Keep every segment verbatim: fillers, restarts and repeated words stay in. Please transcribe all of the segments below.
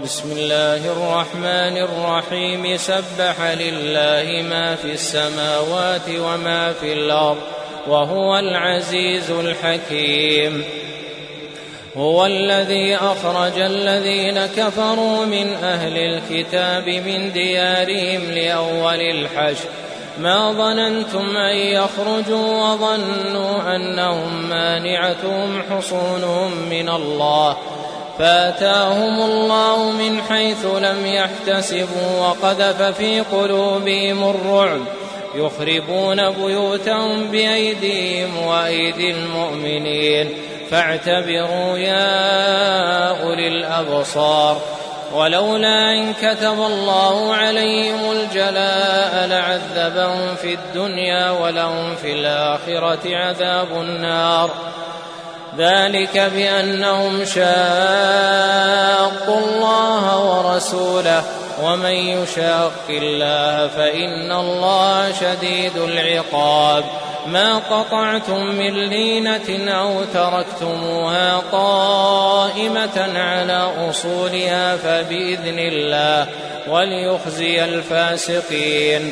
بسم الله الرحمن الرحيم سبح لله ما في السماوات وما في الأرض وهو العزيز الحكيم. هو الذي أخرج الذين كفروا من أهل الكتاب من ديارهم لأول الحشر ما ظننتم أن يخرجوا وظنوا أنهم مانعتهم حصونهم من الله فآتاهم الله من حيث لم يحتسبوا وقذف في قلوبهم الرعب يخربون بيوتهم بأيديهم وأيدي المؤمنين فاعتبروا يا أولي الأبصار. ولولا إن كتب الله عليهم الجلاء لعذبهم في الدنيا ولهم في الآخرة عذاب النار ذلك بأنهم شاقوا الله ورسوله ومن يشاق الله فإن الله شديد العقاب. ما قطعتم من لينة أو تركتموها قائمة على أصولها فبإذن الله وليخزي الفاسقين.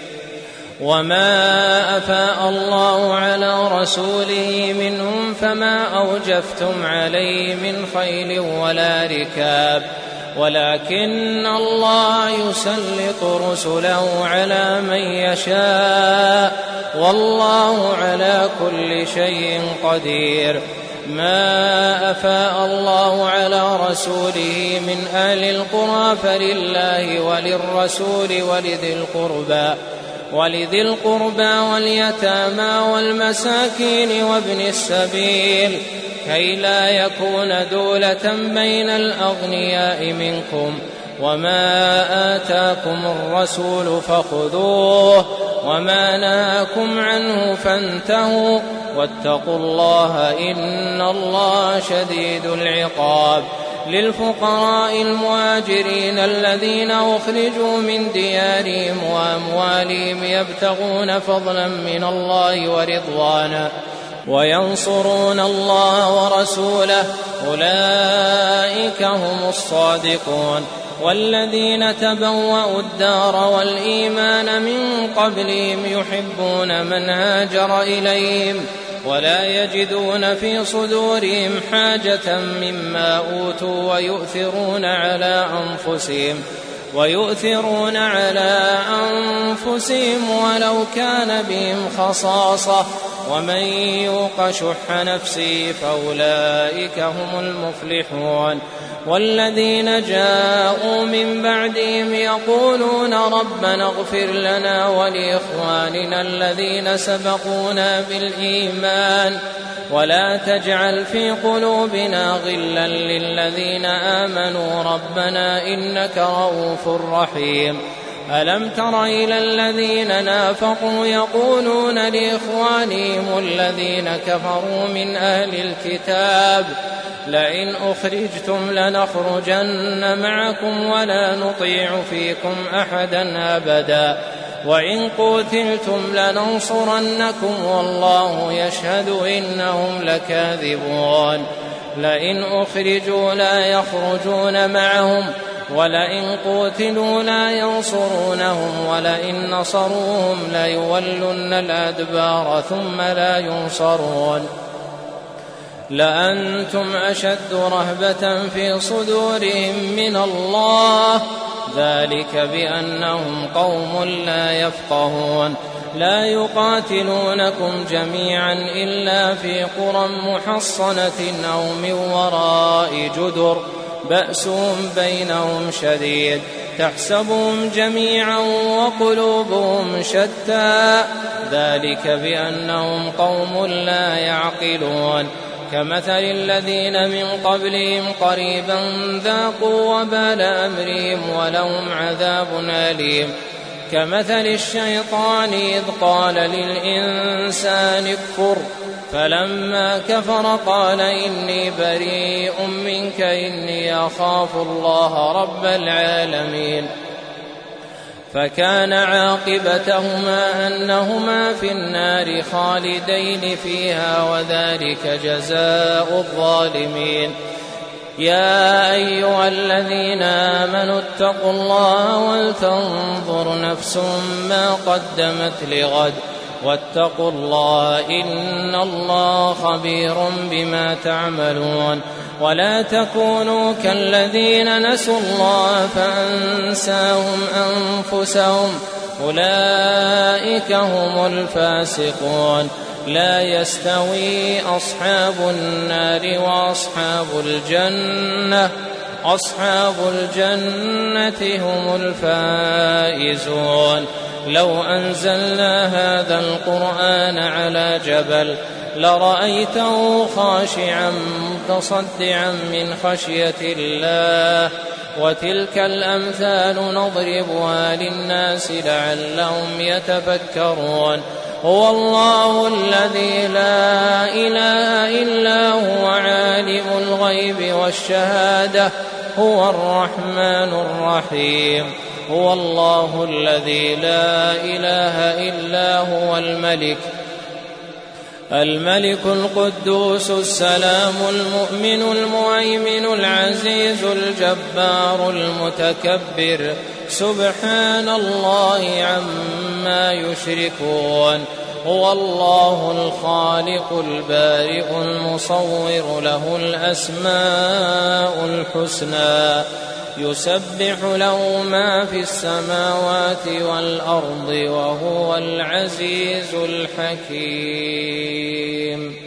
وما أفاء الله على رسوله منهم فما أوجفتم عليه من خيل ولا ركاب ولكن الله يسلط رسله على من يشاء والله على كل شيء قدير. ما أفاء الله على رسوله من أهل القرى فلله وللرسول ولذي القربى ولذي القربى واليتامى والمساكين وابن السبيل كي لا يكون دولة بين الأغنياء منكم وما آتاكم الرسول فخذوه وما نهاكم عنه فانتهوا واتقوا الله إن الله شديد العقاب. للفقراء المهاجرين الذين أخرجوا من ديارهم وأموالهم يبتغون فضلا من الله ورضوانا وينصرون الله ورسوله أولئك هم الصادقون. والذين تبوأوا الدار والإيمان من قبلهم يحبون من هاجر إليهم ولا يجدون في صدورهم حاجة مما أوتوا ويؤثرون على أنفسهم ويؤثرون على أنفسهم ولو كان بهم خصاصة ومن يوق شح نفسه فأولئك هم المفلحون. والذين جاءوا من بعدهم يقولون ربنا اغفر لنا ولإخواننا الذين سبقونا بالإيمان ولا تجعل في قلوبنا غلا للذين آمنوا ربنا إنك رؤوف رحيم. ألم تر إلى الذين نافقوا يقولون لإخوانهم الذين كفروا من أهل الكتاب لئن أخرجتم لنخرجن معكم ولا نطيع فيكم أحدا أبدا وإن قتلتم لننصرنكم والله يشهد إنهم لكاذبون. لئن أخرجوا لا يخرجون معهم ولئن قتلوا لا ينصرونهم ولئن نصروهم ليولن الأدبار ثم لا ينصرون. لأنتم أشد رهبة في صدورهم من الله ذلك بأنهم قوم لا يفقهون. لا يقاتلونكم جميعا إلا في قرى محصنة أو من وراء جدر بأسهم بينهم شديد تحسبهم جميعا وقلوبهم شتى ذلك بأنهم قوم لا يعقلون. كمثل الذين من قبلهم قريبا ذاقوا وبال أمرهم ولهم عذاب أليم. كمثل الشيطان إذ قال للإنسان اكفر فلما كفر قال إني بريء منك إني أخاف الله رب العالمين. فكان عاقبتهما أنهما في النار خالدين فيها وذلك جزاء الظالمين. يا أيها الذين آمنوا اتقوا الله ولتنظر نفس ما قدمت لغد واتقوا الله إن الله خبير بما تعملون ولا تكونوا كالذين نسوا الله فأنساهم أنفسهم أولئك هم الفاسقون لا يستوي أصحاب النار وأصحاب الجنة أصحاب الجنة هم الفائزون لو أنزلنا هذا القرآن على جبل لرأيته خاشعا متصدعا من خشية الله وتلك الأمثال نضربها للناس لعلهم يتفكرون هو الله الذي لا إله إلا هو عالم الغيب والشهادة هو الرحمن الرحيم هو الله الذي لا إله إلا هو الملك الملك القدوس السلام المؤمن المهيمن العزيز الجبار المتكبر سبحان الله عما يشركون هو الله الخالق البارئ المصور له الأسماء الحسنى يسبح له ما في السماوات والأرض وهو العزيز الحكيم.